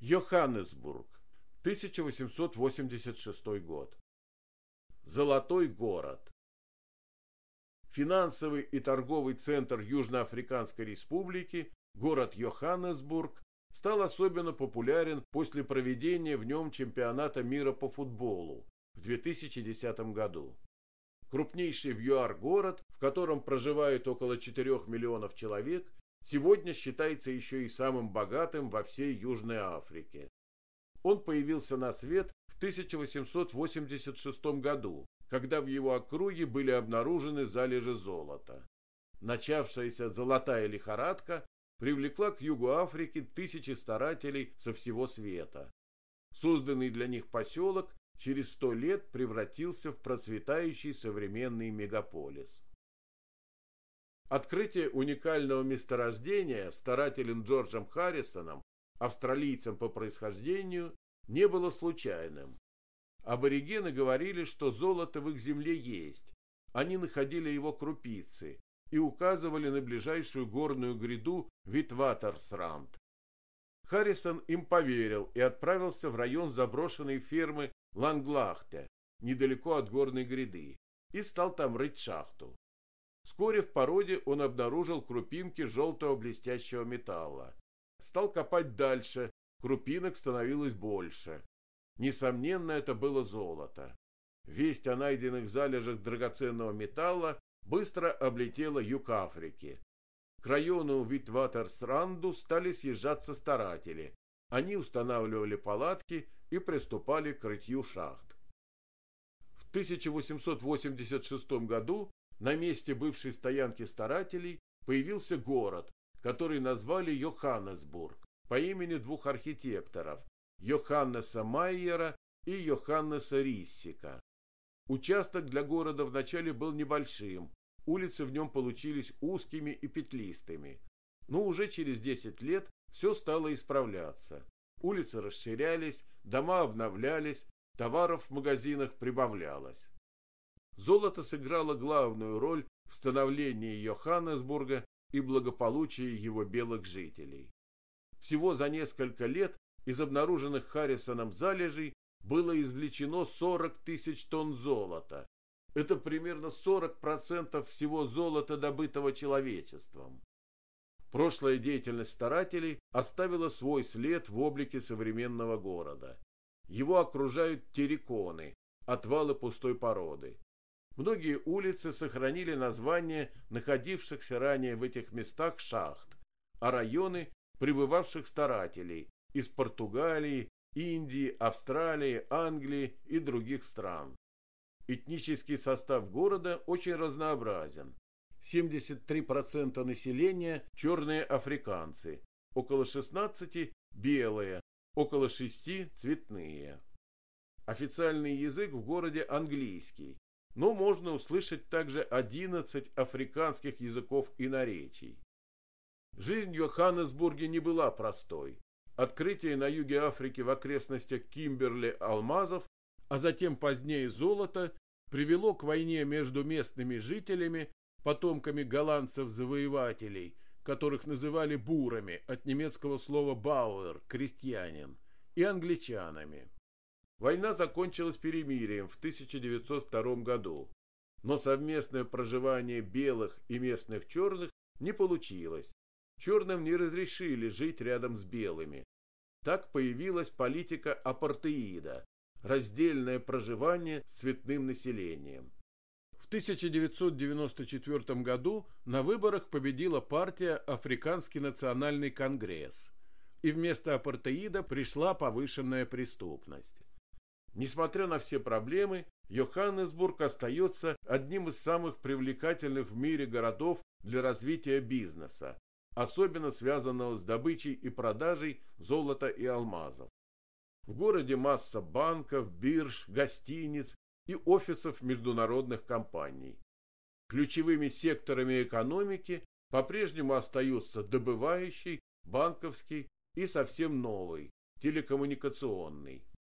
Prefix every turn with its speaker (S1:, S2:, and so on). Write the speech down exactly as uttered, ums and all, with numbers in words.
S1: Йоханнесбург, тысяча восемьсот восемьдесят шестой год. Золотой город. Финансовый и торговый центр Южноафриканской Республики, город Йоханнесбург, стал особенно популярен после проведения в нем чемпионата мира по футболу в две тысячи десятом году. Крупнейший в ЮАР город, в котором проживает около четырёх миллионов человек, сегодня считается еще и самым богатым во всей Южной Африке. Он появился на свет в тысяча восемьсот восемьдесят шестом году, когда в его округе были обнаружены залежи золота. Начавшаяся золотая лихорадка привлекла к югу Африки тысячи старателей со всего света. Созданный для них поселок через сто лет превратился в процветающий современный мегаполис. Открытие уникального месторождения старателем Джорджем Харрисоном, австралийцем по происхождению, не было случайным. Аборигены говорили, что золото в их земле есть. Они находили его крупицы и указывали на ближайшую горную гряду Витватерсранд. Харрисон им поверил и отправился в район заброшенной фермы Ланглахте, недалеко от горной гряды, и стал там рыть шахту. Вскоре в породе он обнаружил крупинки желтого блестящего металла. Стал копать дальше, крупинок становилось больше. Несомненно, это было золото. Весть о найденных залежах драгоценного металла быстро облетела юг Африки. К району Витватерсранду стали съезжаться старатели. Они устанавливали палатки и приступали к рытью шахт. В тысяча восемьсот восемьдесят шестом году на месте бывшей стоянки старателей появился город, который назвали Йоханнесбург по имени двух архитекторов – Йоханнеса Майера и Йоханнеса Риссика. Участок для города вначале был небольшим, улицы в нем получились узкими и петлистыми, но уже через десять лет все стало исправляться. Улицы расширялись, дома обновлялись, товаров в магазинах прибавлялось. Золото сыграло главную роль в становлении Йоханнесбурга и благополучии его белых жителей. Всего за несколько лет из обнаруженных Харрисоном залежей было извлечено сорок тысяч тонн золота. Это примерно сорок процентов всего золота, добытого человечеством. Прошлая деятельность старателей оставила свой след в облике современного города. Его окружают терриконы, отвалы пустой породы. Многие улицы сохранили названия находившихся ранее в этих местах шахт, а районы прибывавших старателей из Португалии, Индии, Австралии, Англии и других стран. Этнический состав города очень разнообразен. семьдесят три процента населения – черные африканцы, около шестнадцати – белые, около шести – цветные. Официальный язык в городе английский, но можно услышать также одиннадцать африканских языков и наречий. Жизнь в Йоханнесбурге не была простой. Открытие на юге Африки в окрестностях Кимберли алмазов, а затем позднее золота, привело к войне между местными жителями, потомками голландцев-завоевателей, которых называли бурами, от немецкого слова «бауэр» – крестьянин, и англичанами. Война закончилась перемирием в тысяча девятьсот втором году, но совместное проживание белых и местных черных не получилось. Черным не разрешили жить рядом с белыми. Так появилась политика апартеида – раздельное проживание с цветным населением. В тысяча девятьсот девяносто четвёртом году на выборах победила партия Африканский национальный конгресс, и вместо апартеида пришла повышенная преступность. Несмотря на все проблемы, Йоханнесбург остается одним из самых привлекательных в мире городов для развития бизнеса, особенно связанного с добычей и продажей золота и алмазов. В городе масса банков, бирж, гостиниц и офисов международных компаний. Ключевыми секторами экономики по-прежнему остаются добывающий, банковский и совсем новый, телекоммуникационный.